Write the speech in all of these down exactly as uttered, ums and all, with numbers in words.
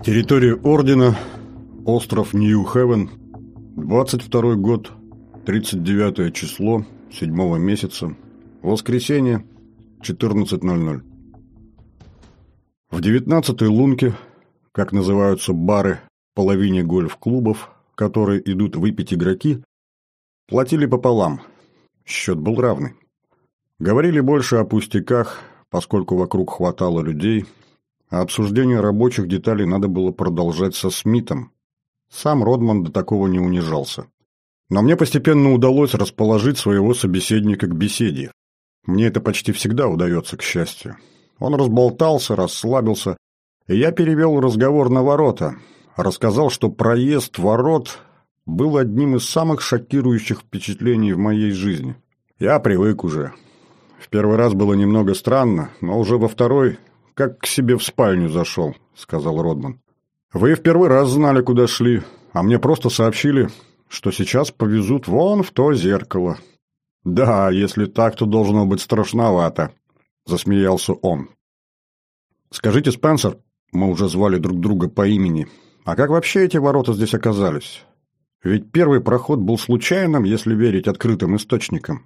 Территория Ордена, остров Нью-Хевен, двадцать второй год, тридцать девятое число, седьмого месяца, воскресенье, четырнадцать ноль ноль. В девятнадцатой лунке, как называются бары в половине гольф-клубов, в которые идут выпить игроки, платили пополам. Счет был равный. Говорили больше о пустяках, поскольку вокруг хватало людей, а обсуждение рабочих деталей надо было продолжать со Смитом. Сам Родман до такого не унижался. Но мне постепенно удалось расположить своего собеседника к беседе. Мне это почти всегда удается, к счастью. Он разболтался, расслабился, и я перевел разговор на ворота. Рассказал, что проезд ворот был одним из самых шокирующих впечатлений в моей жизни. Я привык уже. В первый раз было немного странно, но уже во второй... «Как к себе в спальню зашел», — сказал Родман. «Вы в первый раз знали, куда шли, а мне просто сообщили, что сейчас повезут вон в то зеркало». «Да, если так, то должно быть страшновато», — засмеялся он. «Скажите, Спенсер, мы уже звали друг друга по имени, а как вообще эти ворота здесь оказались? Ведь первый проход был случайным, если верить открытым источникам».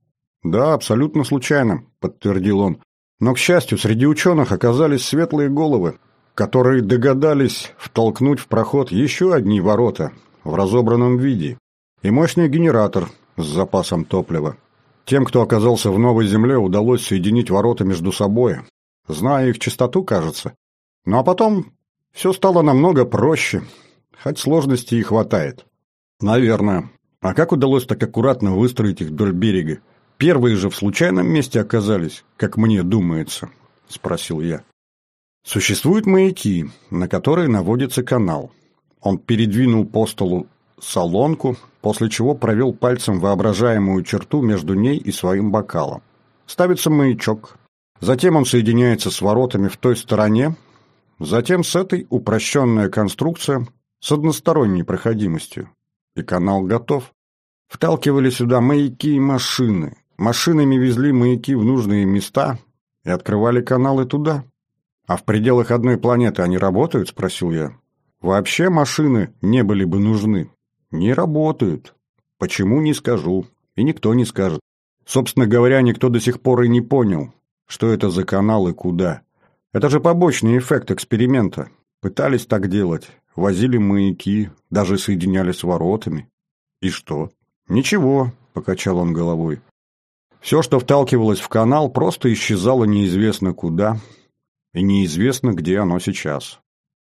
«Да, абсолютно случайным», — подтвердил он. Но, к счастью, среди ученых оказались светлые головы, которые догадались втолкнуть в проход еще одни ворота в разобранном виде и мощный генератор с запасом топлива. Тем, кто оказался в новой земле, удалось соединить ворота между собой, зная их чистоту, кажется. Ну а потом все стало намного проще, хоть сложностей и хватает. Наверное. А как удалось так аккуратно выстроить их вдоль берега? «Первые же в случайном месте оказались, как мне думается», — спросил я. «Существуют маяки, на которые наводится канал». Он передвинул по столу солонку, после чего провел пальцем воображаемую черту между ней и своим бокалом. Ставится маячок. Затем он соединяется с воротами в той стороне. Затем с этой упрощенная конструкция с односторонней проходимостью. И канал готов. Вталкивали сюда маяки и машины. Машинами везли маяки в нужные места и открывали каналы туда. «А в пределах одной планеты они работают?» – спросил я. «Вообще машины не были бы нужны». «Не работают. Почему, не скажу. И никто не скажет. Собственно говоря, никто до сих пор и не понял, что это за канал и куда. Это же побочный эффект эксперимента. Пытались так делать. Возили маяки, даже соединяли с воротами. И что?» «Ничего», – покачал он головой. «Все, что вталкивалось в канал, просто исчезало неизвестно куда, и неизвестно, где оно сейчас.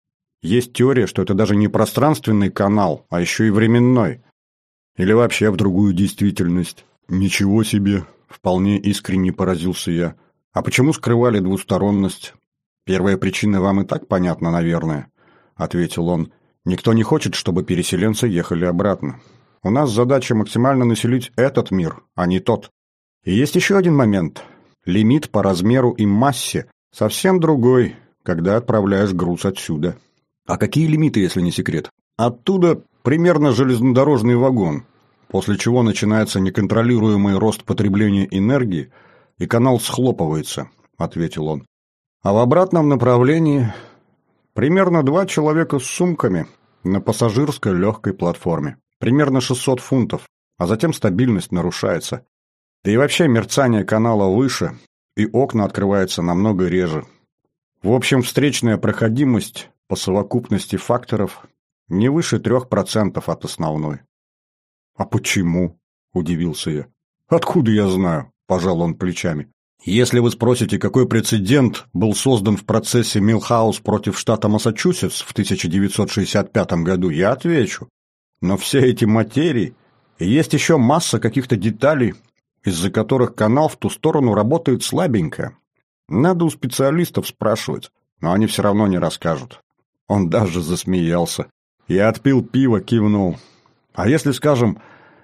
Есть теория, что это даже не пространственный канал, а еще и временной. Или вообще в другую действительность». «Ничего себе!» – вполне искренне поразился я. «А почему скрывали двусторонность?» «Первая причина вам и так понятна, наверное», – ответил он. «Никто не хочет, чтобы переселенцы ехали обратно. У нас задача максимально населить этот мир, а не тот. И есть еще один момент. Лимит по размеру и массе совсем другой, когда отправляешь груз отсюда». «А какие лимиты, если не секрет?» «Оттуда примерно железнодорожный вагон, после чего начинается неконтролируемый рост потребления энергии, и канал схлопывается», — ответил он. «А в обратном направлении примерно два человека с сумками на пассажирской легкой платформе. Примерно шестьсот фунтов, а затем стабильность нарушается. Да и вообще мерцание канала выше, и окна открываются намного реже. В общем, встречная проходимость по совокупности факторов не выше трех процентов от основной». «А почему?» – удивился я. «Откуда я знаю?» – пожал он плечами. «Если вы спросите, какой прецедент был создан в процессе Милхаус против штата Массачусетс в тысяча девятьсот шестьдесят пятом году, я отвечу. Но все эти материи, и есть еще масса каких-то деталей, из-за которых канал в ту сторону работает слабенько. Надо у специалистов спрашивать, но они все равно не расскажут». Он даже засмеялся. Я отпил пиво, кивнул. «А если, скажем,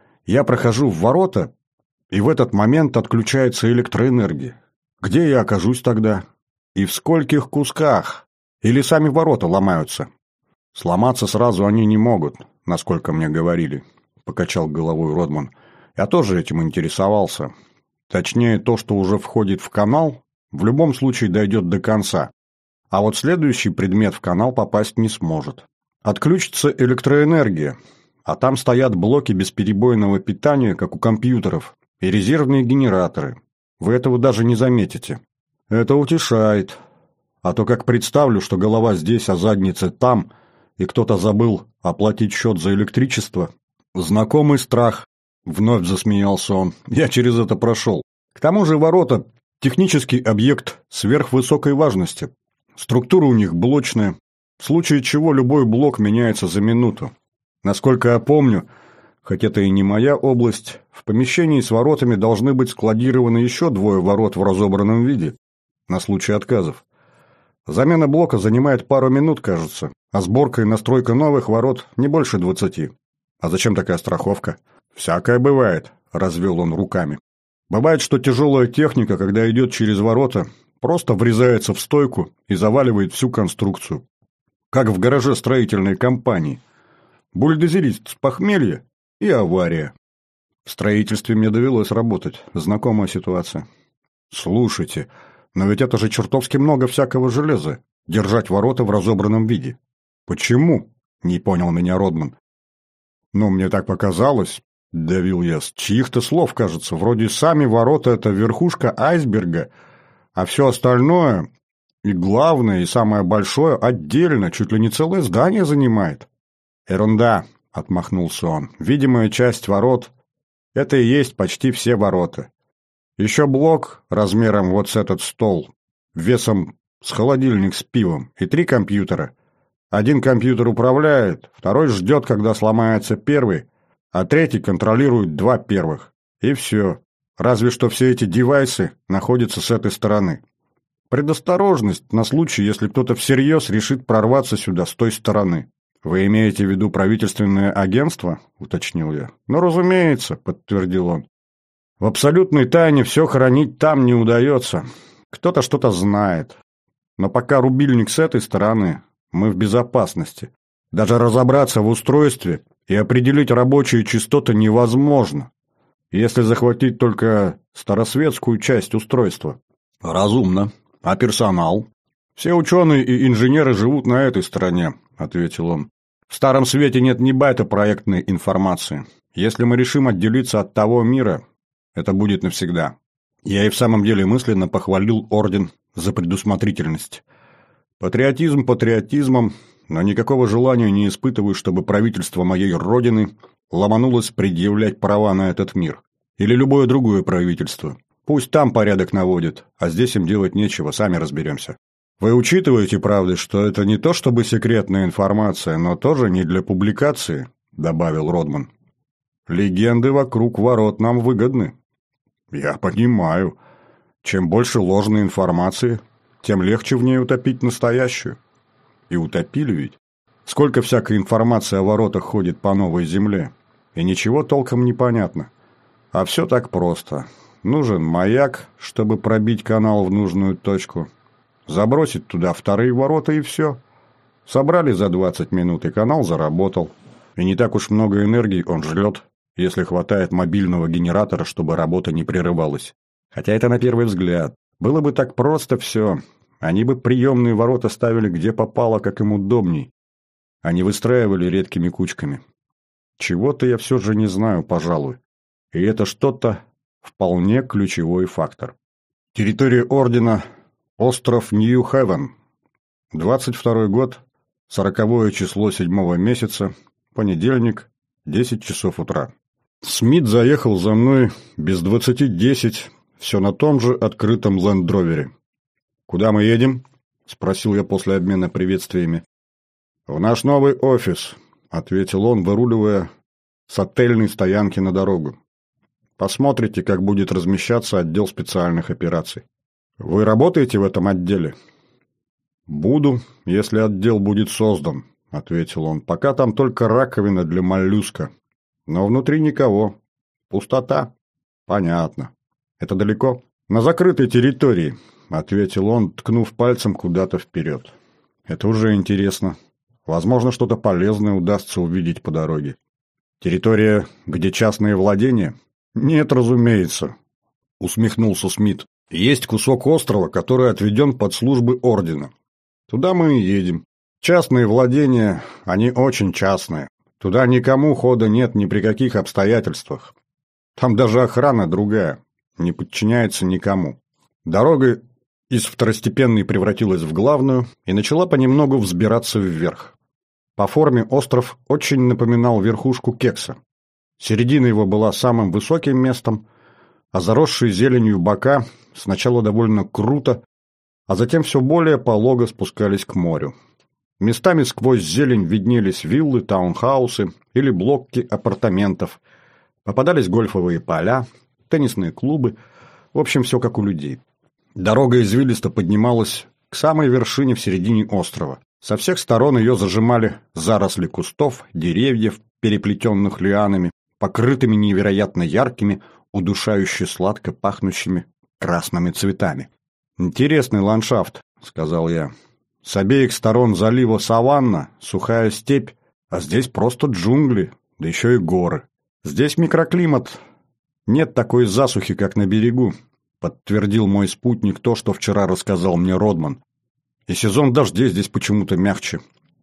я прохожу в ворота, и в этот момент отключается электроэнергия, где я окажусь тогда? И в скольких кусках? Или сами ворота ломаются?» «Сломаться сразу они не могут, насколько мне говорили», — покачал головой Родман. «Я тоже этим интересовался. Точнее, то, что уже входит в канал, в любом случае дойдет до конца. а вот следующий предмет в канал попасть не сможет. Отключится электроэнергия, а там стоят блоки бесперебойного питания, как у компьютеров, и резервные генераторы. Вы этого даже не заметите. Это утешает. А то как представлю, что голова здесь, а задница там, и кто-то забыл оплатить счет за электричество. Знакомый страх. Вновь засмеялся он. Я через это прошел. К тому же ворота – технический объект сверхвысокой важности. Структура у них блочная, в случае чего любой блок меняется за минуту. Насколько я помню, хоть это и не моя область, в помещении с воротами должны быть складированы еще двое ворот в разобранном виде, на случай отказов. Замена блока занимает пару минут, кажется, а сборка и настройка новых ворот не больше двадцати. А зачем такая страховка? Всякое бывает, развел он руками. Бывает, что тяжелая техника, когда идет через ворота, просто врезается в стойку и заваливает всю конструкцию. Как в гараже строительной компании. Бульдозерист с похмелья и авария. В строительстве мне довелось работать. Знакомая ситуация. Слушайте, но ведь это же чертовски много всякого железа. Держать ворота в разобранном виде. Почему? Не понял меня Родман. Ну, мне так показалось, давил я, с чьих-то слов, кажется. Вроде сами ворота — это верхушка айсберга, а все остальное, и главное, и самое большое, отдельно, чуть ли не целое здание занимает. Ерунда, отмахнулся он. Видимая часть ворот — это и есть почти все ворота. Еще блок размером вот с этот стол, весом с холодильник с пивом, и три компьютера. Один компьютер управляет, второй ждет, когда сломается первый, а третий контролирует два первых. И все. Разве что все эти девайсы находятся с этой стороны. Предосторожность на случай, если кто-то всерьез решит прорваться сюда с той стороны. «Вы имеете в виду правительственное агентство?» — уточнил я. «Ну, разумеется», — подтвердил он. «В абсолютной тайне все хранить там не удается. Кто-то что-то знает. Но пока рубильник с этой стороны, мы в безопасности. Даже разобраться в устройстве и определить рабочие частоты невозможно, если захватить только старосветскую часть устройства». «Разумно. А персонал?» «Все ученые и инженеры живут на этой стороне», — ответил он. «В Старом Свете нет ни байта проектной информации. Если мы решим отделиться от того мира, это будет навсегда». Я и в самом деле мысленно похвалил Орден за предусмотрительность. Патриотизм патриотизмом, но никакого желания не испытываю, чтобы правительство моей Родины ломанулось предъявлять права на этот мир. Или любое другое правительство. Пусть там порядок наводит, а здесь им делать нечего, сами разберемся. Вы учитываете, правда, что это не то чтобы секретная информация, но тоже не для публикации, добавил Родман. Легенды вокруг ворот нам выгодны. Я понимаю. Чем больше ложной информации, тем легче в ней утопить настоящую. И утопили ведь. Сколько всякой информации о воротах ходит по новой земле, и ничего толком не понятно. А все так просто. Нужен маяк, чтобы пробить канал в нужную точку. Забросить туда вторые ворота и все. Собрали за двадцать минут, и канал заработал. И не так уж много энергии он жрет, если хватает мобильного генератора, чтобы работа не прерывалась. Хотя это на первый взгляд. Было бы так просто все. Они бы приемные ворота ставили где попало, как им удобней. Они выстраивали редкими кучками. Чего-то я все же не знаю, пожалуй. И это что-то вполне ключевой фактор. Территория Ордена – остров Нью-Хевен. двадцать второй год, сороковое число седьмого месяца, понедельник, десять часов утра. Смит заехал за мной без двадцати десять, все на том же открытом лендровере. «Куда мы едем?» – спросил я после обмена приветствиями. «В наш новый офис», – ответил он, выруливая с отельной стоянки на дорогу. «Посмотрите, как будет размещаться отдел специальных операций». «Вы работаете в этом отделе?» «Буду, если отдел будет создан», — ответил он. «Пока там только раковина для моллюска. Но внутри никого. Пустота». «Понятно. Это далеко?» «На закрытой территории», — ответил он, ткнув пальцем куда-то вперед. «Это уже интересно. Возможно, что-то полезное удастся увидеть по дороге». «Территория, где частные владения?» «Нет, разумеется», — усмехнулся Смит. «Есть кусок острова, который отведен под службы Ордена. Туда мы и едем. Частные владения, они очень частные. Туда никому хода нет ни при каких обстоятельствах. Там даже охрана другая, не подчиняется никому. Дорога из второстепенной превратилась в главную и начала понемногу взбираться вверх. По форме остров очень напоминал верхушку кекса. Середина его была самым высоким местом, а заросшие зеленью бока сначала довольно круто, а затем все более полого спускались к морю. Местами сквозь зелень виднелись виллы, таунхаусы или блоки апартаментов. Попадались гольфовые поля, теннисные клубы, в общем, все как у людей. Дорога извилисто поднималась к самой вершине в середине острова. Со всех сторон ее зажимали заросли кустов, деревьев, переплетенных лианами, покрытыми невероятно яркими, удушающе сладко пахнущими красными цветами. «Интересный ландшафт», — сказал я. «С обеих сторон залива саванна, сухая степь, а здесь просто джунгли, да еще и горы. Здесь микроклимат. Нет такой засухи, как на берегу», — подтвердил мой спутник то, что вчера рассказал мне Родман. «И сезон дождей здесь почему-то мягче.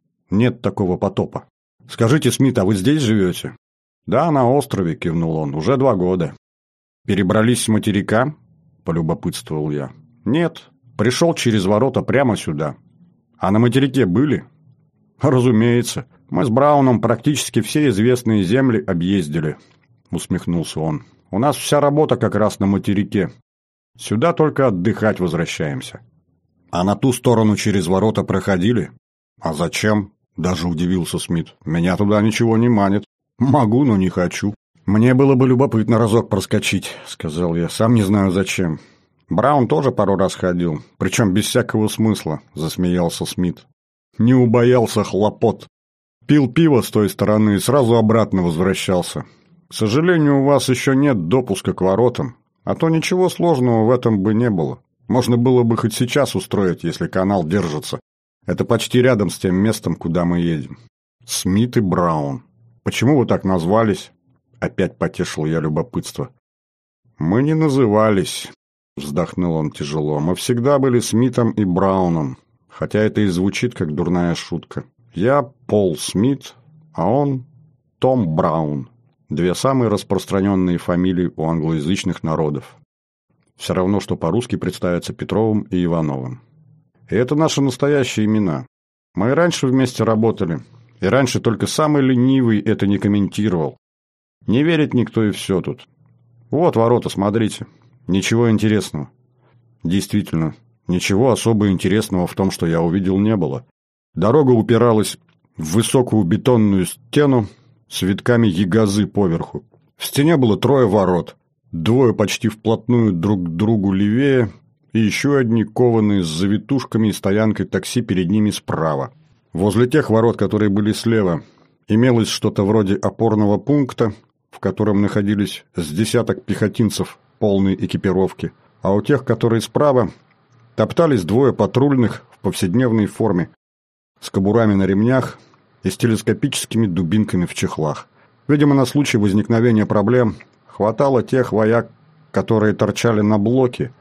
Нет такого потопа. Скажите, Смит, а вы здесь живете?» «Да, на острове», — кивнул он, — «уже два года». «Перебрались с материка?» — полюбопытствовал я. «Нет, пришел через ворота прямо сюда». «А на материке были?» «Разумеется. Мы с Брауном практически все известные земли объездили», — усмехнулся он. «У нас вся работа как раз на материке. Сюда только отдыхать возвращаемся». «А на ту сторону через ворота проходили?» «А зачем?» — даже удивился Смит. «Меня туда ничего не манит. Могу, но не хочу». «Мне было бы любопытно разок проскочить», — сказал я. «Сам не знаю зачем». «Браун тоже пару раз ходил, причем без всякого смысла», — засмеялся Смит. «Не убоялся хлопот. Пил пиво с той стороны и сразу обратно возвращался. К сожалению, у вас еще нет допуска к воротам, а то ничего сложного в этом бы не было. Можно было бы хоть сейчас устроить, если канал держится. Это почти рядом с тем местом, куда мы едем». «Смит и Браун. Почему вы так назвались?» Опять потешил я любопытство. «Мы не назывались», — вздохнул он тяжело. «Мы всегда были Смитом и Брауном, хотя это и звучит как дурная шутка. Я Пол Смит, а он Том Браун. Две самые распространенные фамилии у англоязычных народов. Все равно, что по-русски представятся Петровым и Ивановым. И это наши настоящие имена. Мы и раньше вместе работали, и раньше только самый ленивый это не комментировал. Не верит никто, и все тут. Вот ворота, смотрите. Ничего интересного». Действительно, ничего особо интересного в том, что я увидел, не было. Дорога упиралась в высокую бетонную стену с витками ягозы поверху. В стене было трое ворот. Двое почти вплотную друг к другу левее, и еще одни кованые с завитушками и стоянкой такси перед ними справа. Возле тех ворот, которые были слева, имелось что-то вроде опорного пункта, в котором находились с десяток пехотинцев полной экипировки, а у тех, которые справа, топтались двое патрульных в повседневной форме, с кобурами на ремнях и с телескопическими дубинками в чехлах. Видимо, на случай возникновения проблем хватало тех вояк, которые торчали на блоке,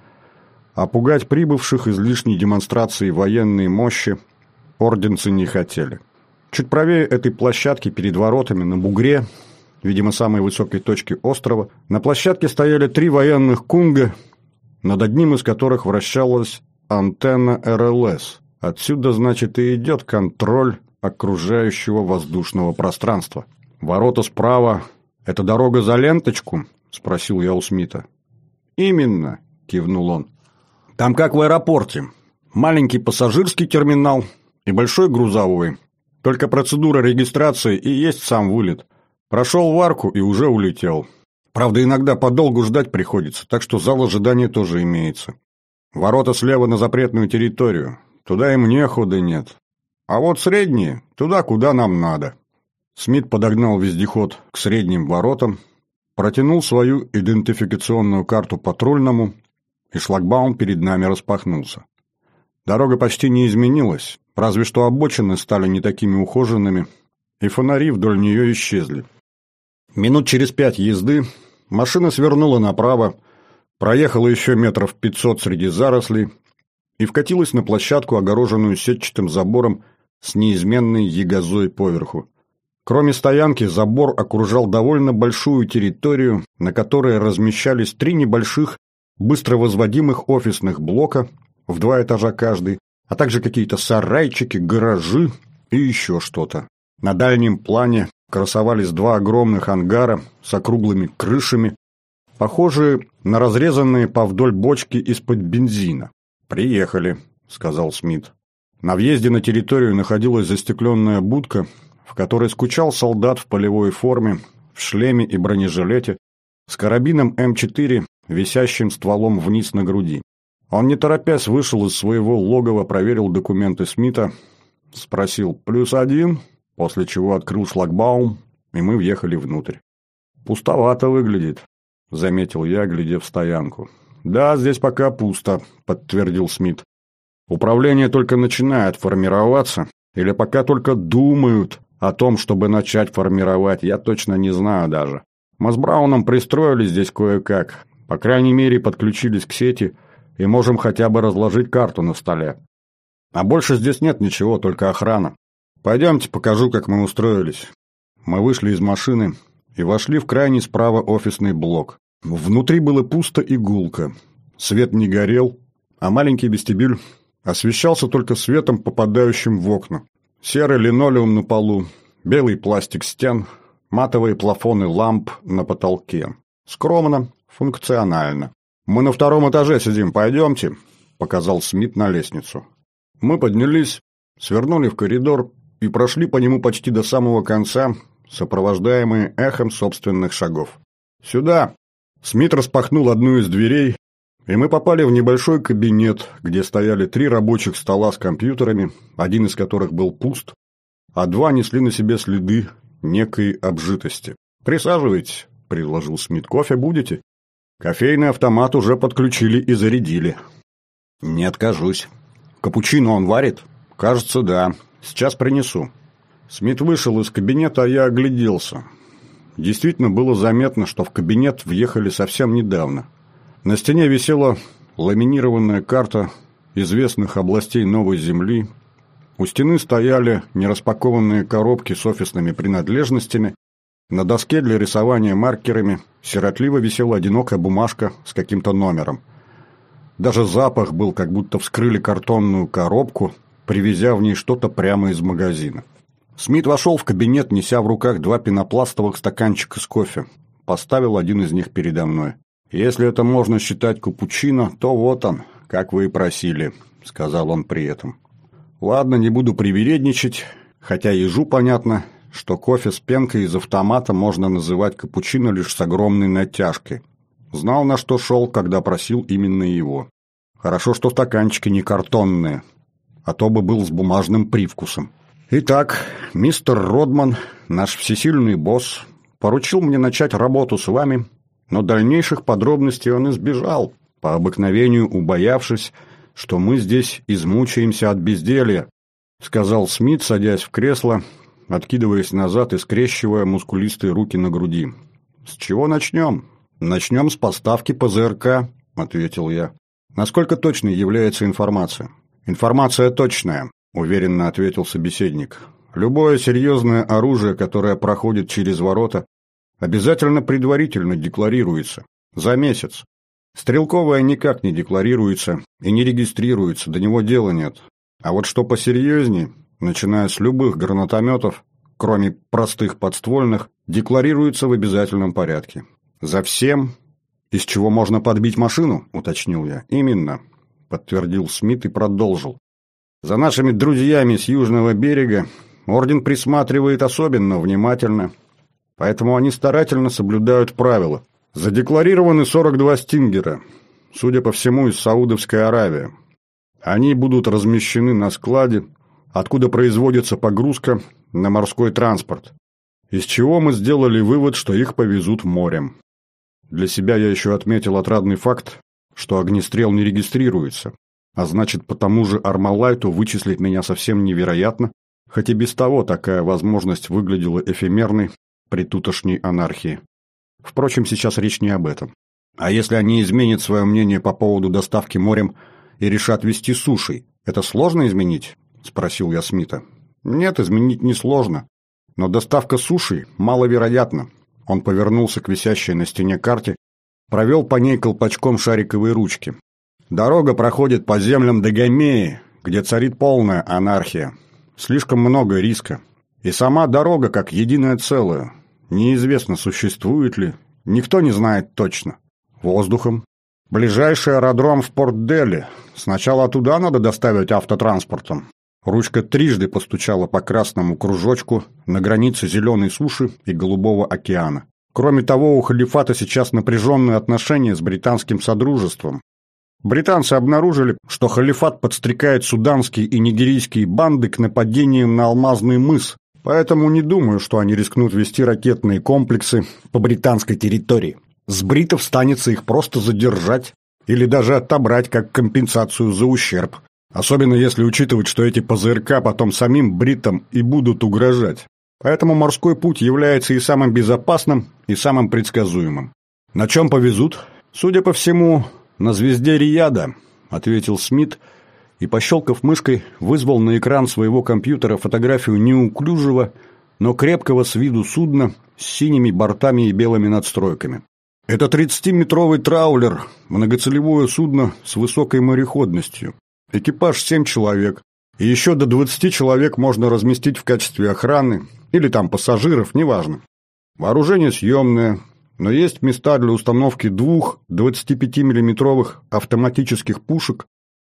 а пугать прибывших излишней демонстрацией военной мощи орденцы не хотели. Чуть правее этой площадки перед воротами на бугре, видимо, самой высокой точки острова, на площадке стояли три военных кунга, над одним из которых вращалась антенна эр эл эс. Отсюда, значит, и идет контроль окружающего воздушного пространства. «Ворота справа — это дорога за ленточку?» — спросил я у Смита. «Именно», — кивнул он. «Там как в аэропорте. Маленький пассажирский терминал и большой грузовой. Только процедура регистрации и есть сам вылет. Прошел в арку и уже улетел. Правда, иногда подолгу ждать приходится, так что зал ожидания тоже имеется. Ворота слева на запретную территорию. Туда и мне хода нет. А вот средние – туда, куда нам надо». Смит подогнал вездеход к средним воротам, протянул свою идентификационную карту патрульному, и шлагбаум перед нами распахнулся. Дорога почти не изменилась, разве что обочины стали не такими ухоженными, и фонари вдоль нее исчезли. Минут через пять езды машина свернула направо, проехала еще метров пятьсот среди зарослей и вкатилась на площадку, огороженную сетчатым забором с неизменной ягозой поверху. Кроме стоянки, забор окружал довольно большую территорию, на которой размещались три небольших, быстро возводимых офисных блока, в два этажа каждый, а также какие-то сарайчики, гаражи и еще что-то. На дальнем плане красовались два огромных ангара с округлыми крышами, похожие на разрезанные повдоль бочки из-под бензина. «Приехали», — сказал Смит. На въезде на территорию находилась застекленная будка, в которой скучал солдат в полевой форме, в шлеме и бронежилете, с карабином эм четыре, висящим стволом вниз на груди. Он, не торопясь, вышел из своего логова, проверил документы Смита, спросил «плюс один», после чего открыл шлагбаум, и мы въехали внутрь. «Пустовато выглядит», — заметил я, глядя в стоянку. «Да, здесь пока пусто», — подтвердил Смит. «Управление только начинает формироваться, или пока только думают о том, чтобы начать формировать, я точно не знаю даже. Мы с Брауном пристроились здесь кое-как, по крайней мере подключились к сети и можем хотя бы разложить карту на столе. А больше здесь нет ничего, только охрана. Пойдемте покажу, как мы устроились». Мы вышли из машины и вошли в крайний справа офисный блок. Внутри было пусто и гулко. Свет не горел, а маленький вестибюль освещался только светом, попадающим в окна. Серый линолеум на полу, белый пластик стен, матовые плафоны ламп на потолке. Скромно, функционально. «Мы на втором этаже сидим, пойдемте», — показал Смит на лестницу. Мы поднялись, свернули в коридор и прошли по нему почти до самого конца, сопровождаемые эхом собственных шагов. «Сюда!» Смит распахнул одну из дверей, и мы попали в небольшой кабинет, где стояли три рабочих стола с компьютерами, один из которых был пуст, а два несли на себе следы некой обжитости. «Присаживайтесь», — предложил Смит. «Кофе будете?» «Кофейный автомат уже подключили и зарядили». «Не откажусь». «Капучино он варит?» «Кажется, да. Сейчас принесу». Смит вышел из кабинета, а я огляделся. Действительно было заметно, что в кабинет въехали совсем недавно. На стене висела ламинированная карта известных областей Новой Земли. У стены стояли нераспакованные коробки с офисными принадлежностями. На доске для рисования маркерами сиротливо висела одинокая бумажка с каким-то номером. Даже запах был, как будто вскрыли картонную коробку, привезя в ней что-то прямо из магазина. Смит вошел в кабинет, неся в руках два пенопластовых стаканчика с кофе. Поставил один из них передо мной. «Если это можно считать капучино, то вот он, как вы и просили», — сказал он при этом. «Ладно, не буду привередничать, хотя ежу понятно, что кофе с пенкой из автомата можно называть капучино лишь с огромной натяжкой. Знал, на что шел, когда просил именно его. Хорошо, что стаканчики не картонные, а то бы был с бумажным привкусом. Итак, мистер Родман, наш всесильный босс, поручил мне начать работу с вами, но дальнейших подробностей он избежал, по обыкновению убоявшись, что мы здесь измучаемся от безделья», — сказал Смит, садясь в кресло, откидываясь назад и скрещивая мускулистые руки на груди. «С чего начнем?» «Начнем с поставки по зэ эр ка», — ответил я. «Насколько точной является информация?» «Информация точная», — уверенно ответил собеседник. «Любое серьезное оружие, которое проходит через ворота, обязательно предварительно декларируется. За месяц. Стрелковое никак не декларируется и не регистрируется, до него дела нет. А вот что посерьезнее, начиная с любых гранатометов, кроме простых подствольных, декларируется в обязательном порядке. За всем, из чего можно подбить машину, уточнил я. Именно, подтвердил Смит и продолжил. За нашими друзьями с южного берега орден присматривает особенно внимательно, поэтому они старательно соблюдают правила. Задекларированы сорок два стингера, судя по всему, из Саудовской Аравии. Они будут размещены на складе, откуда производится погрузка на морской транспорт, из чего мы сделали вывод, что их повезут морем. Для себя я еще отметил отрадный факт, что огнестрел не регистрируется, а значит, по тому же Армалайту вычислить меня совсем невероятно, хоть и без того такая возможность выглядела эфемерной при тутошней анархии. Впрочем, сейчас речь не об этом. А если они изменят свое мнение по поводу доставки морем и решат везти сушей. Это сложно изменить?» – спросил я Смита. «Нет, изменить несложно. Но доставка суши маловероятна». Он повернулся к висящей на стене карте, провел по ней колпачком шариковой ручки. «Дорога проходит по землям Дагомеи, где царит полная анархия. Слишком много риска. И сама дорога как единое целое. Неизвестно, существует ли. Никто не знает точно. Воздухом. Ближайший аэродром в Порт-Дели. Сначала туда надо доставить автотранспортом». Ручка трижды постучала по красному кружочку на границе зеленой суши и Голубого океана. Кроме того, у халифата сейчас напряженные отношения с британским содружеством. Британцы обнаружили, что халифат подстрекает суданские и нигерийские банды к нападениям на Алмазный мыс, поэтому не думаю, что они рискнут вести ракетные комплексы по британской территории. С бритов станется их просто задержать или даже отобрать как компенсацию за ущерб. Особенно если учитывать, что эти ПЗРК потом самим бритам и будут угрожать. Поэтому морской путь является и самым безопасным, и самым предсказуемым. «На чем повезут?» «Судя по всему, на звезде Рияда», — ответил Смит и, пощелкав мышкой, вызвал на экран своего компьютера фотографию неуклюжего, но крепкого с виду судна с синими бортами и белыми надстройками. Это тридцатиметровый траулер, многоцелевое судно с высокой мореходностью. Экипаж семь человек, и еще до двадцати человек можно разместить в качестве охраны или там пассажиров, неважно. Вооружение съемное, но есть места для установки двух двадцатипятимиллиметровых автоматических пушек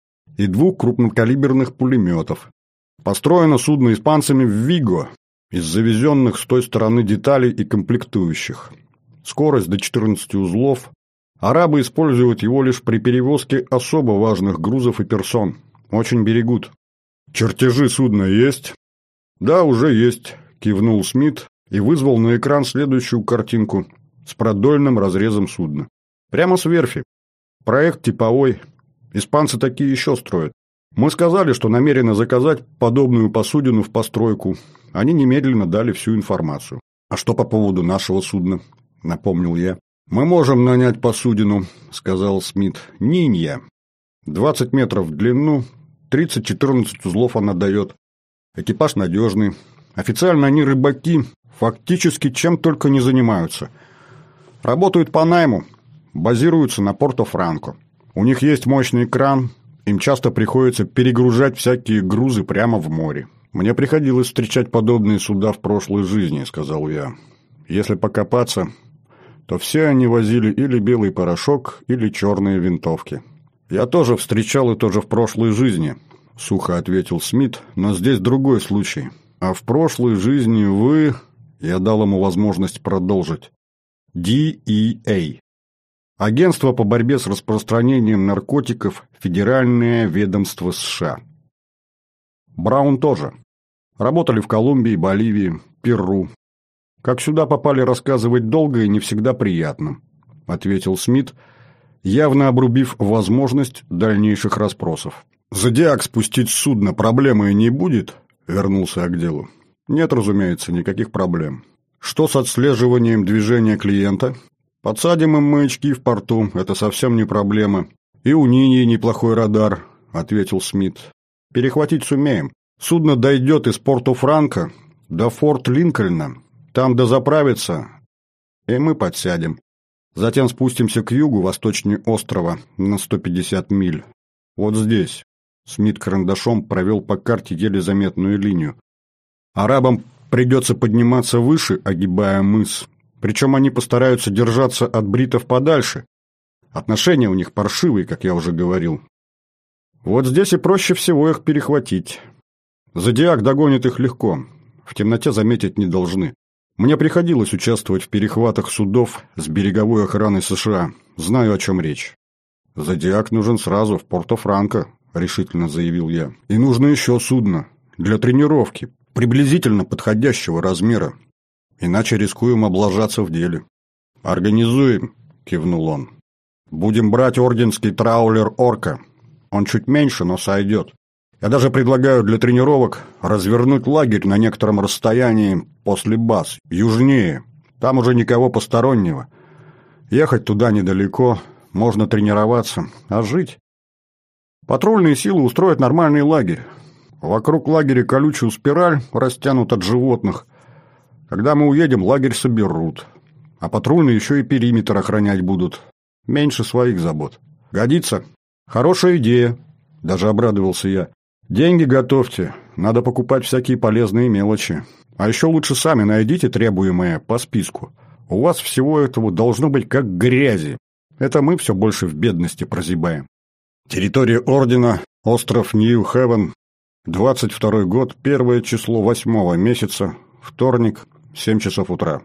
и двух крупнокалиберных пулеметов. Построено судно испанцами в Виго из завезенных с той стороны деталей и комплектующих. Скорость до четырнадцати узлов. Арабы используют его лишь при перевозке особо важных грузов и персон. Очень берегут. «Чертежи судна есть?» «Да, уже есть», — кивнул Смит и вызвал на экран следующую картинку с продольным разрезом судна. «Прямо с верфи. Проект типовой. Испанцы такие еще строят. Мы сказали, что намерены заказать подобную посудину в постройку. Они немедленно дали всю информацию». «А что по поводу нашего судна?» — напомнил я. «Мы можем нанять посудину», — сказал Смит. «Нинья. двадцать метров в длину, тридцать-четырнадцать узлов она дает. Экипаж надежный. Официально они рыбаки, фактически чем только не занимаются. Работают по найму, базируются на Порто-Франко. У них есть мощный кран, им часто приходится перегружать всякие грузы прямо в море. Мне приходилось встречать подобные суда в прошлой жизни», — сказал я. «Если покопаться, то все они возили или белый порошок, или черные винтовки». «Я тоже встречал и тоже в прошлой жизни», — сухо ответил Смит, «но здесь другой случай. А в прошлой жизни вы...» Я дал ему возможность продолжить. ди и эй. Агентство по борьбе с распространением наркотиков, Федеральное ведомство США. Браун тоже. Работали в Колумбии, Боливии, Перу. «Как сюда попали, рассказывать долго и не всегда приятно», — ответил Смит, явно обрубив возможность дальнейших расспросов. «Зодиак спустить с судна проблемы не будет?» — вернулся я к делу. «Нет, разумеется, никаких проблем. Что с отслеживанием движения клиента? Подсадим им маячки в порту, это совсем не проблема. И у Ниньи неплохой радар», — ответил Смит. «Перехватить сумеем. Судно дойдет из Порто-Франко до Форт Линкольна. Там дозаправится, и мы подсядем. Затем спустимся к югу, восточнее острова, на сто пятьдесят миль. Вот здесь». Смит карандашом провел по карте еле заметную линию. «Арабам придется подниматься выше, огибая мыс. Причем они постараются держаться от бритов подальше. Отношения у них паршивые, как я уже говорил. Вот здесь и проще всего их перехватить. Зодиак догонит их легко. В темноте заметить не должны. Мне приходилось участвовать в перехватах судов с береговой охраной США. Знаю, о чем речь». «Зодиак нужен сразу, в Порто-Франко», — решительно заявил я. «И нужно еще судно. Для тренировки. Приблизительно подходящего размера. Иначе рискуем облажаться в деле». «Организуем», — кивнул он. «Будем брать орденский траулер «Орка». Он чуть меньше, но сойдет. Я даже предлагаю для тренировок развернуть лагерь на некотором расстоянии после баз, южнее. Там уже никого постороннего. Ехать туда недалеко, можно тренироваться, а жить... Патрульные силы устроят нормальный лагерь. Вокруг лагеря колючую спираль растянут от животных. Когда мы уедем, лагерь соберут. А патрульные еще и периметр охранять будут. Меньше своих забот. Годится? Хорошая идея. Даже обрадовался я. Деньги готовьте. Надо покупать всякие полезные мелочи. А еще лучше сами найдите требуемое по списку. У вас всего этого должно быть как грязи. Это мы все больше в бедности прозябаем. Территория Ордена, остров Нью-Хевен, двадцать второй год, первое число восьмого месяца, вторник, семь часов утра.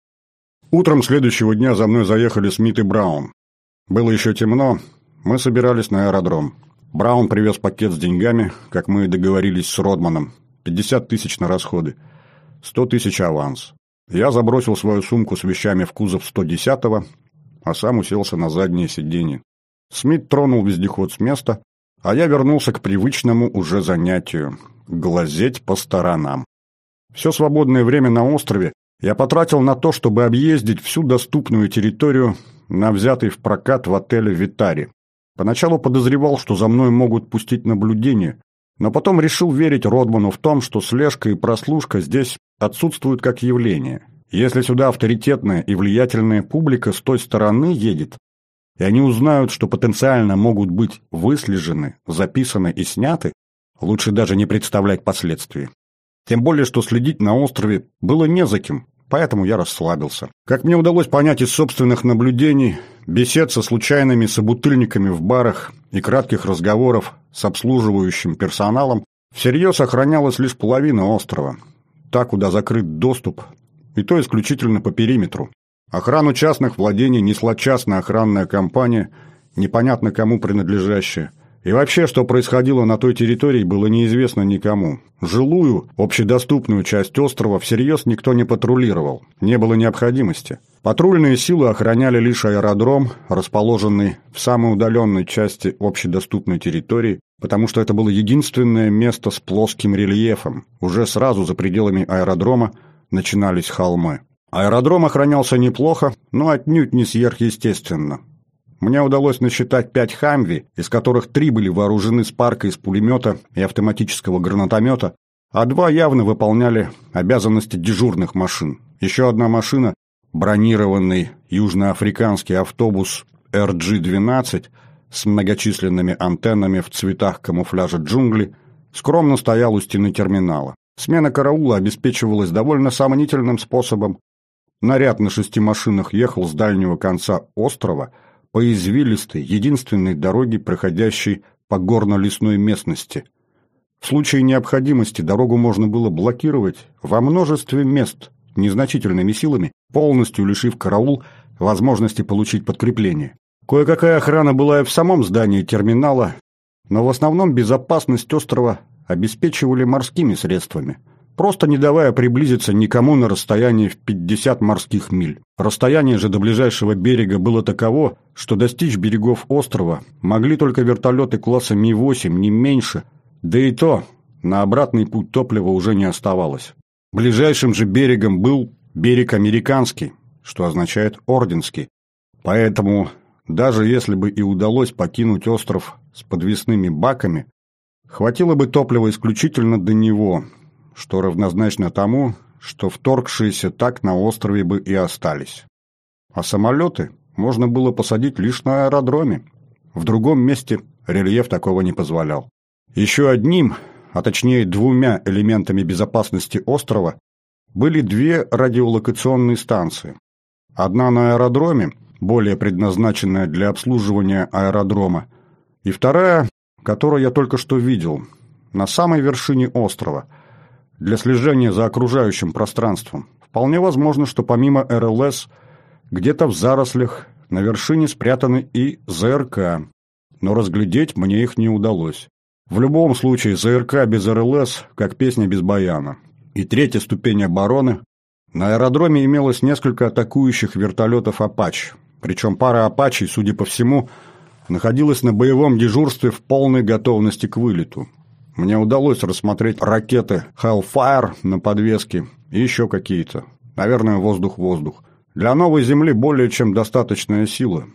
Утром следующего дня за мной заехали Смит и Браун. Было еще темно, мы собирались на аэродром. Браун привез пакет с деньгами, как мы и договорились с Родманом. пятьдесят тысяч на расходы. сто тысяч аванс. Я забросил свою сумку с вещами в кузов сто десятого, а сам уселся на заднее сиденье. Смит тронул вездеход с места, а я вернулся к привычному уже занятию – глазеть по сторонам. Все свободное время на острове я потратил на то, чтобы объездить всю доступную территорию на взятый в прокат в отеле «Витари». Поначалу подозревал, что за мной могут пустить наблюдение, но потом решил верить Родману в том, что слежка и прослушка здесь отсутствуют как явление. Если сюда авторитетная и влиятельная публика с той стороны едет, и они узнают, что потенциально могут быть выслежены, записаны и сняты, лучше даже не представлять последствий. Тем более, что следить на острове было не за кем, поэтому я расслабился. Как мне удалось понять из собственных наблюдений, бесед со случайными собутыльниками в барах и кратких разговоров с обслуживающим персоналом, всерьез охранялась лишь половина острова, та, куда закрыт доступ, и то исключительно по периметру. Охрану частных владений несла частная охранная компания, непонятно кому принадлежащая. И вообще, что происходило на той территории, было неизвестно никому. Жилую, общедоступную часть острова всерьез никто не патрулировал, не было необходимости. Патрульные силы охраняли лишь аэродром, расположенный в самой удаленной части общедоступной территории, потому что это было единственное место с плоским рельефом. Уже сразу за пределами аэродрома начинались холмы. Аэродром охранялся неплохо, но отнюдь не сверхъестественно. Мне удалось насчитать пять «Хамви», из которых три были вооружены спаркой из пулемета и автоматического гранатомета, а два явно выполняли обязанности дежурных машин. Еще одна машина, бронированный южноафриканский автобус эр джи двенадцать с многочисленными антеннами в цветах камуфляжа джунгли, скромно стоял у стены терминала. Смена караула обеспечивалась довольно сомнительным способом. Наряд на шести машинах ехал с дальнего конца острова по извилистой, единственной дороге, проходящей по горно-лесной местности. В случае необходимости дорогу можно было блокировать во множестве мест незначительными силами, полностью лишив караул возможности получить подкрепление. Кое-какая охрана была и в самом здании терминала, но в основном безопасность острова обеспечивали морскими средствами, просто не давая приблизиться никому на расстоянии в пятьдесят морских миль. Расстояние же до ближайшего берега было таково, что достичь берегов острова могли только вертолеты класса Ми восемь, не меньше, да и то на обратный путь топлива уже не оставалось. Ближайшим же берегом был берег американский, что означает орденский, поэтому даже если бы и удалось покинуть остров с подвесными баками, хватило бы топлива исключительно до него, что равнозначно тому, что вторгшиеся так на острове бы и остались. А самолеты можно было посадить лишь на аэродроме. В другом месте рельеф такого не позволял. Еще одним, а точнее двумя элементами безопасности острова были две радиолокационные станции. Одна на аэродроме, более предназначенная для обслуживания аэродрома, и вторая, которую я только что видел, на самой вершине острова, для слежения за окружающим пространством. Вполне возможно, что помимо эр эл эс, где-то в зарослях на вершине спрятаны и зэ эр ка, но разглядеть мне их не удалось. В любом случае, зэ эр ка без эр эл эс, как песня без баяна. И третья ступень обороны. На аэродроме имелось несколько атакующих вертолетов «Апач», причем пара «Апачей», судя по всему, находилась на боевом дежурстве в полной готовности к вылету. Мне удалось рассмотреть ракеты Hellfire на подвеске и еще какие-то. Наверное, воздух-воздух. Для новой Земли более чем достаточная сила.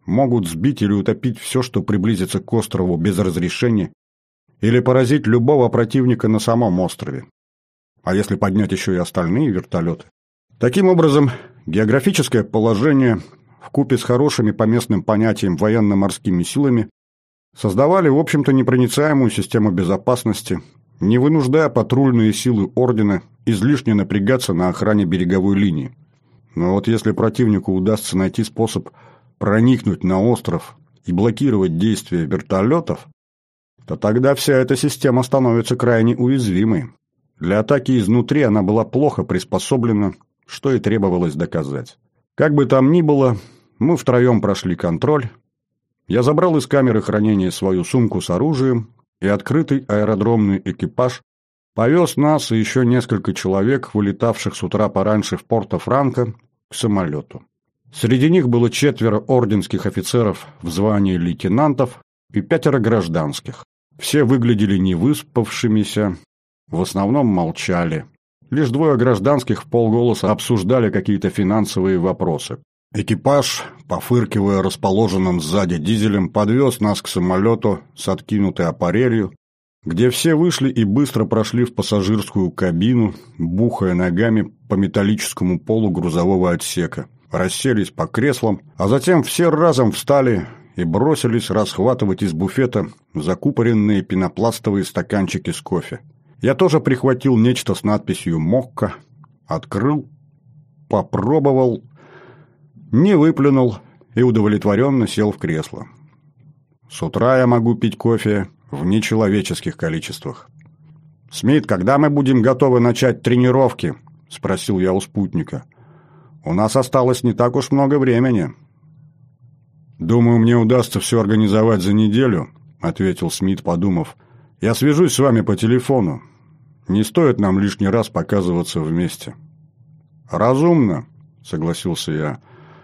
могут сбить или утопить все, что приблизится к острову без разрешения, или поразить любого противника на самом острове. А если поднять еще и остальные вертолеты? Таким образом, географическое положение вкупе с хорошими по местным понятиям военно-морскими силами создавали, в общем-то, непроницаемую систему безопасности, не вынуждая патрульные силы Ордена излишне напрягаться на охране береговой линии. Но вот если противнику удастся найти способ проникнуть на остров и блокировать действия вертолетов, то тогда вся эта система становится крайне уязвимой. Для атаки изнутри она была плохо приспособлена, что и требовалось доказать. Как бы там ни было, мы втроем прошли контроль. Я забрал из камеры хранения свою сумку с оружием, и открытый аэродромный экипаж повез нас и еще несколько человек, вылетавших с утра пораньше в Порто-Франко, к самолету. Среди них было четверо орденских офицеров в звании лейтенантов и пятеро гражданских. Все выглядели невыспавшимися, в основном молчали. Лишь двое гражданских вполголоса обсуждали какие-то финансовые вопросы. Экипаж, пофыркивая расположенным сзади дизелем, подвез нас к самолету с откинутой аппарелью, где все вышли и быстро прошли в пассажирскую кабину, бухая ногами по металлическому полу грузового отсека, расселись по креслам, а затем все разом встали и бросились расхватывать из буфета закупоренные пенопластовые стаканчики с кофе. Я тоже прихватил нечто с надписью «Мокко», открыл, попробовал, не выплюнул и удовлетворенно сел в кресло. С утра я могу пить кофе в нечеловеческих количествах. «Смит, когда мы будем готовы начать тренировки?» – спросил я у спутника. «У нас осталось не так уж много времени». «Думаю, мне удастся все организовать за неделю», – ответил Смит, подумав. «Я свяжусь с вами по телефону. Не стоит нам лишний раз показываться вместе». «Разумно», – согласился я.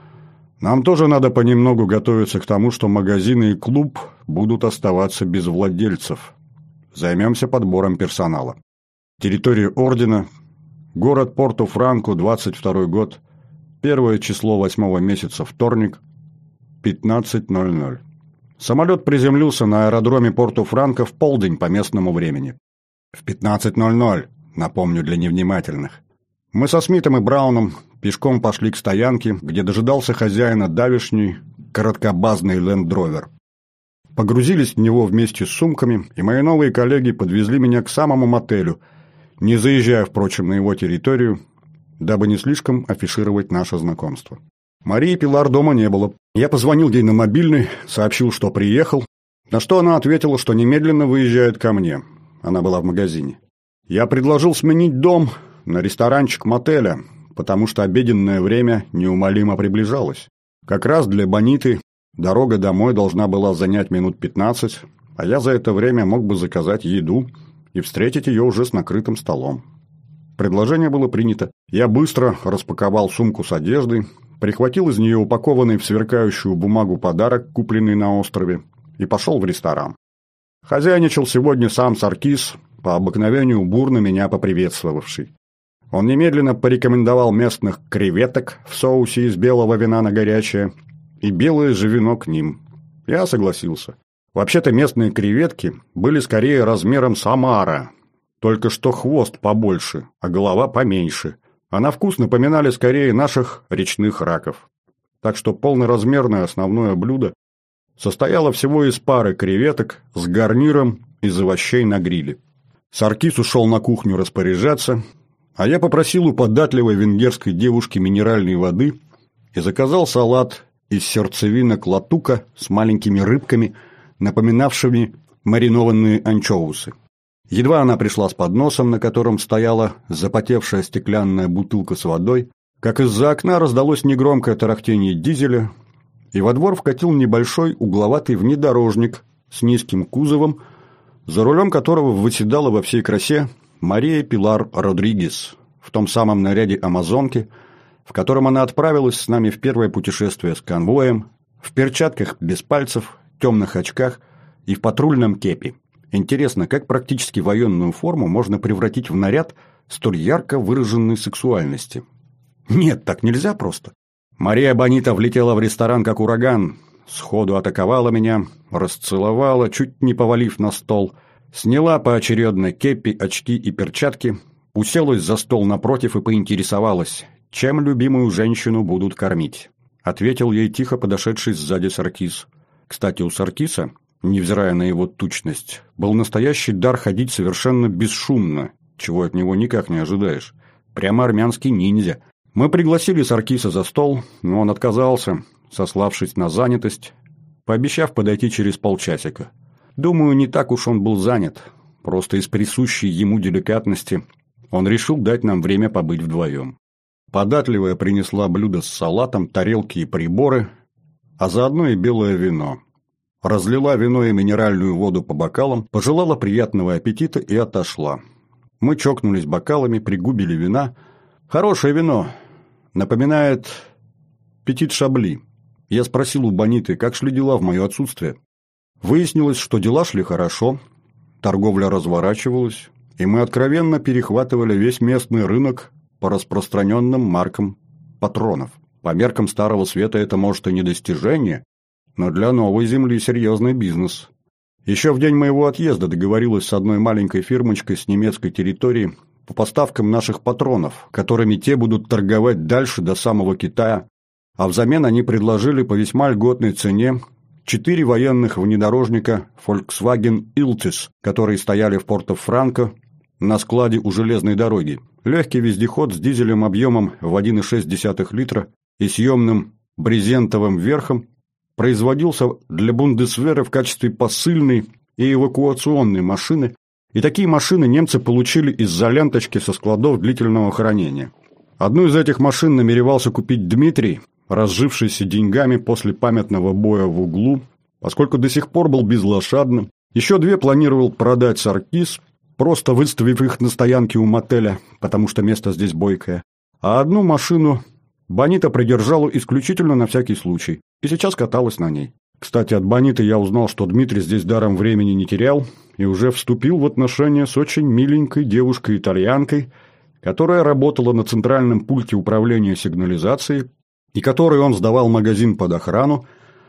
«Нам тоже надо понемногу готовиться к тому, что магазины и клуб будут оставаться без владельцев. Займемся подбором персонала. Территория Ордена, город Порто-Франко, двадцать второй год, первое число восьмого месяца, вторник, пятнадцать ноль ноль. Самолет приземлился на аэродроме Порто-Франко в полдень по местному времени. В пятнадцать ноль ноль, напомню для невнимательных. Мы со Смитом и Брауном пешком пошли к стоянке, где дожидался хозяина давешний короткобазный лендровер. Погрузились в него вместе с сумками, и мои новые коллеги подвезли меня к самому мотелю, не заезжая, впрочем, на его территорию, дабы не слишком афишировать наше знакомство. Марии Пилар дома не было. Я позвонил ей на мобильный, сообщил, что приехал, на что она ответила, что немедленно выезжает ко мне. Она была в магазине. Я предложил сменить дом на ресторанчик мотеля, потому что обеденное время неумолимо приближалось. Как раз для Бониты дорога домой должна была занять минут пятнадцать, а я за это время мог бы заказать еду и встретить ее уже с накрытым столом. Предложение было принято. Я быстро распаковал сумку с одеждой, прихватил из нее упакованный в сверкающую бумагу подарок, купленный на острове, и пошел в ресторан. Хозяйничал сегодня сам Саркис, по обыкновению бурно меня поприветствовавший. Он немедленно порекомендовал местных креветок в соусе из белого вина на горячее и белое же вино к ним. Я согласился. Вообще-то местные креветки были скорее размером с омара, только что хвост побольше, а голова поменьше, а на вкус напоминали скорее наших речных раков. Так что полноразмерное основное блюдо состояло всего из пары креветок с гарниром из овощей на гриле. Саркис ушел на кухню распоряжаться, а я попросил у податливой венгерской девушки минеральной воды и заказал салат из сердцевинок латука с маленькими рыбками, напоминавшими маринованные анчоусы. Едва она пришла с подносом, на котором стояла запотевшая стеклянная бутылка с водой, как из-за окна раздалось негромкое тарахтение дизеля, и во двор вкатил небольшой угловатый внедорожник с низким кузовом, за рулем которого выседала во всей красе Мария Пилар Родригес в том самом наряде амазонки, в котором она отправилась с нами в первое путешествие с конвоем, в перчатках без пальцев, темных очках и в патрульном кепи. Интересно, как практически военную форму можно превратить в наряд столь ярко выраженной сексуальности? Нет, так нельзя просто. Мария Бонита влетела в ресторан как ураган, сходу атаковала меня, расцеловала, чуть не повалив на стол, сняла поочередно кепи, очки и перчатки, уселась за стол напротив и поинтересовалась, чем любимую женщину будут кормить. Ответил ей тихо подошедший сзади Саркис. Кстати, у Саркиса, невзирая на его тучность, был настоящий дар ходить совершенно бесшумно, чего от него никак не ожидаешь. Прямо армянский ниндзя. Мы пригласили Саркиса за стол, но он отказался, сославшись на занятость, пообещав подойти через полчасика. Думаю, не так уж он был занят. Просто из присущей ему деликатности он решил дать нам время побыть вдвоем. Податливая принесла блюдо с салатом, тарелки и приборы, а заодно и белое вино. Разлила вино и минеральную воду по бокалам, пожелала приятного аппетита и отошла. Мы чокнулись бокалами, пригубили вина. Хорошее вино. Напоминает Петит Шабли. Я спросил у Бониты, как шли дела в мое отсутствие. Выяснилось, что дела шли хорошо, торговля разворачивалась, и мы откровенно перехватывали весь местный рынок по распространенным маркам патронов. По меркам Старого Света это, может, и не достижение, но для новой земли серьезный бизнес. Еще в день моего отъезда договорилась с одной маленькой фирмочкой с немецкой территории по поставкам наших патронов, которыми те будут торговать дальше до самого Китая, а взамен они предложили по весьма льготной цене четыре военных внедорожника Volkswagen Iltis, которые стояли в Порто-Франко на складе у железной дороги. Легкий вездеход с дизелем объемом в один и шесть десятых литра и съемным брезентовым верхом производился для Бундесвера в качестве посыльной и эвакуационной машины, и такие машины немцы получили из-за ленточки со складов длительного хранения. Одну из этих машин намеревался купить Дмитрий, разжившийся деньгами после памятного боя в Углу, поскольку до сих пор был безлошадным. Еще две планировал продать Саркис, просто выставив их на стоянке у мотеля, потому что место здесь бойкое. А одну машину Бонита придержала исключительно на всякий случай, и сейчас каталась на ней. Кстати, от Бониты я узнал, что Дмитрий здесь даром времени не терял и уже вступил в отношения с очень миленькой девушкой-итальянкой, которая работала на центральном пульте управления сигнализацией, и которой он сдавал магазин под охрану,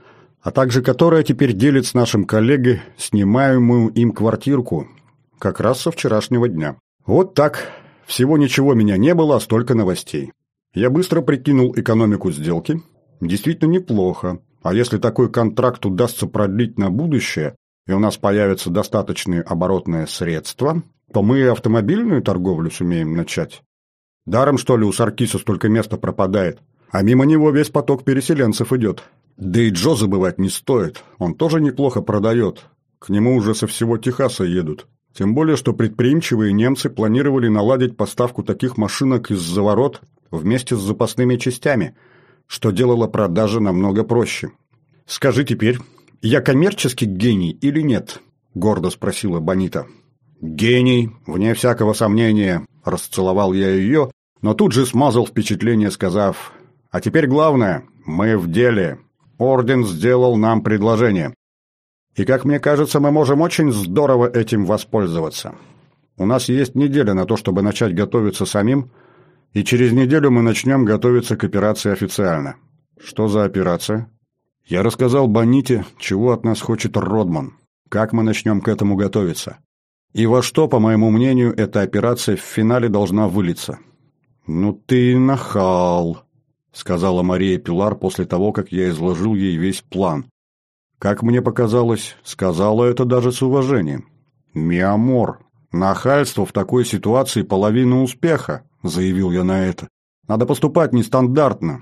а также которая теперь делит с нашим коллегой снимаемую им квартирку, как раз со вчерашнего дня. Вот так. Всего ничего меня не было, а столько новостей. Я быстро прикинул экономику сделки. Действительно неплохо. А если такой контракт удастся продлить на будущее, и у нас появятся достаточные оборотные средства, то мы и автомобильную торговлю сумеем начать. Даром, что ли, у Саркиса столько места пропадает, а мимо него весь поток переселенцев идет. Да и Джо забывать не стоит, он тоже неплохо продает. К нему уже со всего Техаса едут. Тем более, что предприимчивые немцы планировали наладить поставку таких машинок из-за ворот вместе с запасными частями, что делало продажи намного проще. «Скажи теперь, я коммерческий гений или нет?» – гордо спросила Бонита. «Гений, вне всякого сомнения», – расцеловал я ее, но тут же смазал впечатление, сказав: «А теперь главное, мы в деле. Орден сделал нам предложение. И, как мне кажется, мы можем очень здорово этим воспользоваться. У нас есть неделя на то, чтобы начать готовиться самим, и через неделю мы начнем готовиться к операции официально». «Что за операция?» Я рассказал Боните, чего от нас хочет Родман, как мы начнем к этому готовиться. И во что, по моему мнению, эта операция в финале должна вылиться. «Ну ты нахал», — сказала Мария Пилар после того, как я изложил ей весь план. Как мне показалось, сказала это даже с уважением. «Миамор, нахальство в такой ситуации половина успеха», — заявил я на это. «Надо поступать нестандартно.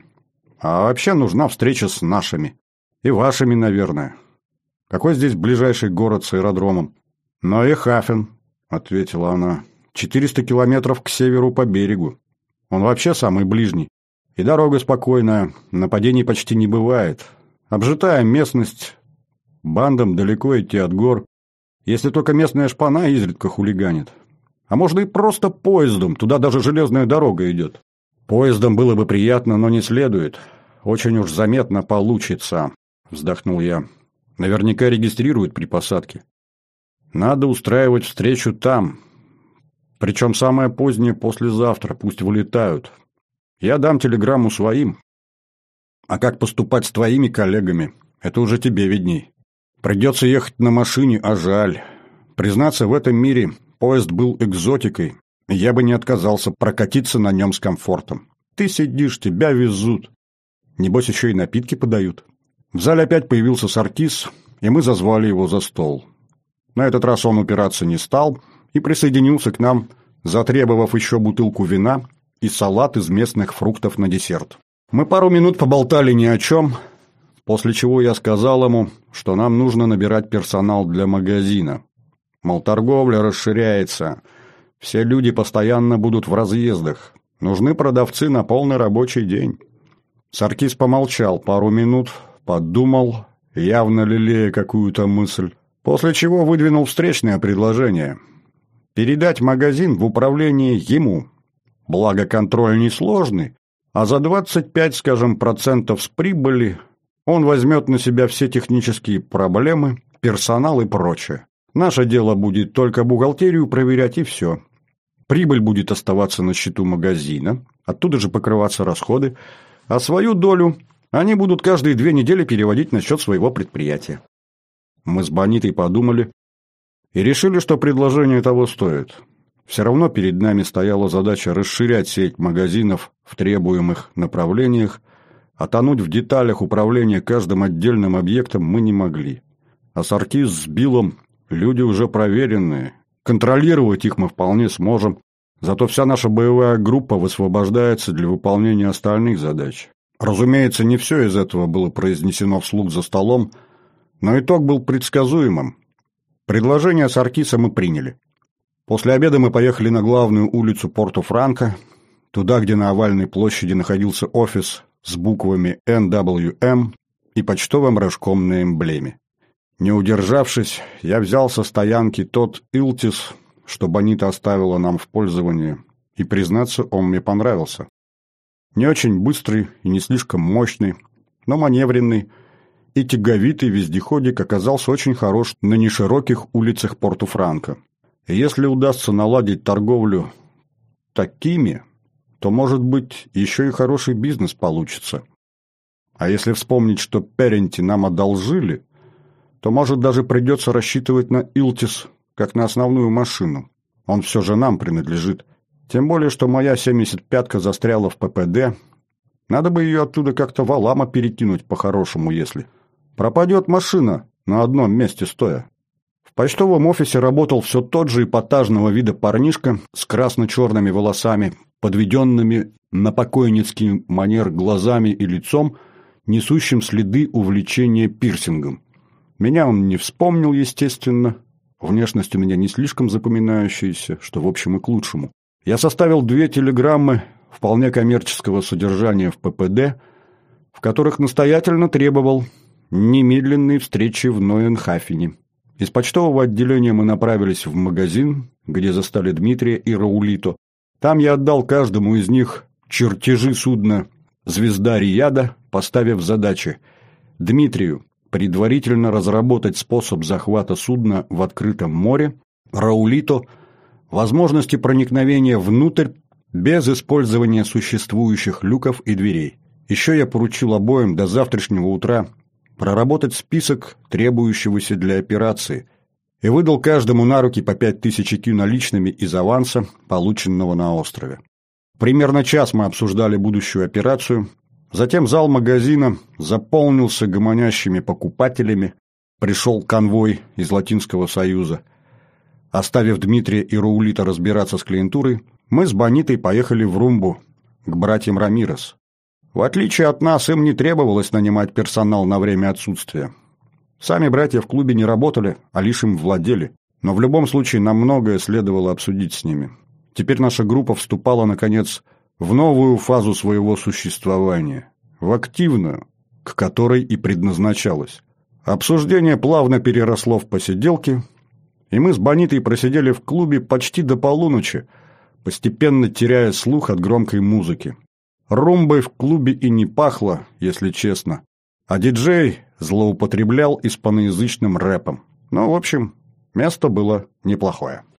А вообще нужна встреча с нашими. И вашими, наверное. Какой здесь ближайший город с аэродромом?» «Нойехафен», — ответила она. «Четыреста километров к северу по берегу. Он вообще самый ближний. И дорога спокойная, нападений почти не бывает. Обжитая местность, бандам далеко идти от гор. Если только местная шпана изредка хулиганит. А можно и просто поездом, туда даже железная дорога идет». «Поездом было бы приятно, но не следует. Очень уж заметно получится», — вздохнул я. «Наверняка регистрируют при посадке. Надо устраивать встречу там. Причем самое позднее послезавтра, пусть вылетают. Я дам телеграмму своим. А как поступать с твоими коллегами, Это уже тебе видней. Придется ехать на машине, а жаль. Признаться, в этом мире поезд был экзотикой, и я бы не отказался прокатиться на нем с комфортом. Ты сидишь, тебя везут. Небось, еще и напитки подают. В зале опять появился Саркис, и мы зазвали его за стол. На этот раз он упираться не стал и присоединился к нам, затребовав еще бутылку вина и салат из местных фруктов на десерт. Мы пару минут поболтали ни о чем, после чего я сказал ему, что нам нужно набирать персонал для магазина. Мол, торговля расширяется, все люди постоянно будут в разъездах, нужны продавцы на полный рабочий день. Саркис помолчал пару минут, подумал, явно лелея какую-то мысль, после чего выдвинул встречное предложение. Передать магазин в управление ему, благо контроль несложный, а за двадцать пять, скажем, процентов с прибыли он возьмет на себя все технические проблемы, персонал и прочее. Наше дело будет только бухгалтерию проверять и все. Прибыль будет оставаться на счету магазина, оттуда же покрываться расходы, а свою долю они будут каждые две недели переводить на счет своего предприятия. Мы с Бонитой подумали и решили, что предложение того стоит. Все равно перед нами стояла задача расширять сеть магазинов в требуемых направлениях, а тонуть в деталях управления каждым отдельным объектом мы не могли. А Саркис с Биллом люди уже проверенные, контролировать их мы вполне сможем, зато вся наша боевая группа высвобождается для выполнения остальных задач. Разумеется, не все из этого было произнесено вслух за столом, но итог был предсказуемым. Предложение Саркиса мы приняли. После обеда мы поехали на главную улицу Порту-Франко, туда, где на овальной площади находился офис с буквами эн дабл ю эм и почтовым рожком на эмблеме. Не удержавшись, я взял со стоянки тот Илтис, что Бонита оставила нам в пользование, и, признаться, он мне понравился. Не очень быстрый и не слишком мощный, но маневренный и тяговитый вездеходик оказался очень хорош на нешироких улицах Порту-Франко. И если удастся наладить торговлю такими, то, может быть, еще и хороший бизнес получится. А если вспомнить, что Перенти нам одолжили, то, может, даже придется рассчитывать на Илтис, как на основную машину. Он все же нам принадлежит. Тем более, что моя семьдесят пятка застряла в пэ пэ дэ. Надо бы ее оттуда как-то в Аламо перекинуть по-хорошему, если. Пропадет машина на одном месте стоя. В почтовом офисе работал все тот же эпатажного вида парнишка с красно-черными волосами, подведенными на покойницкий манер глазами и лицом, несущим следы увлечения пирсингом. Меня он не вспомнил, естественно. Внешность у меня не слишком запоминающаяся, что, в общем, и к лучшему. Я составил две телеграммы вполне коммерческого содержания в пэ пэ дэ, в которых настоятельно требовал немедленной встречи в Нойенхафене. Из почтового отделения мы направились в магазин, где застали Дмитрия и Раулито. Там я отдал каждому из них чертежи судна «Звезда Рияда», поставив задачи Дмитрию предварительно разработать способ захвата судна в открытом море, Раулито – возможности проникновения внутрь без использования существующих люков и дверей. Еще я поручил обоим до завтрашнего утра проработать список требующегося для операции и выдал каждому на руки по пять тысяч икю наличными из аванса, полученного на острове. Примерно час мы обсуждали будущую операцию, затем зал магазина заполнился гомонящими покупателями, пришел конвой из Латинского Союза. Оставив Дмитрия и Раулита разбираться с клиентурой, мы с Бонитой поехали в Румбу, к братьям Рамирес. В отличие от нас, им не требовалось нанимать персонал на время отсутствия. Сами братья в клубе не работали, а лишь им владели. Но в любом случае нам многое следовало обсудить с ними. Теперь наша группа вступала, наконец, в новую фазу своего существования. В активную, к которой и предназначалась. Обсуждение плавно переросло в посиделки, и мы с Бонитой просидели в клубе почти до полуночи, постепенно теряя слух от громкой музыки. Румбой в клубе и не пахло, если честно, а диджей злоупотреблял испаноязычным рэпом. Но, в общем, место было неплохое.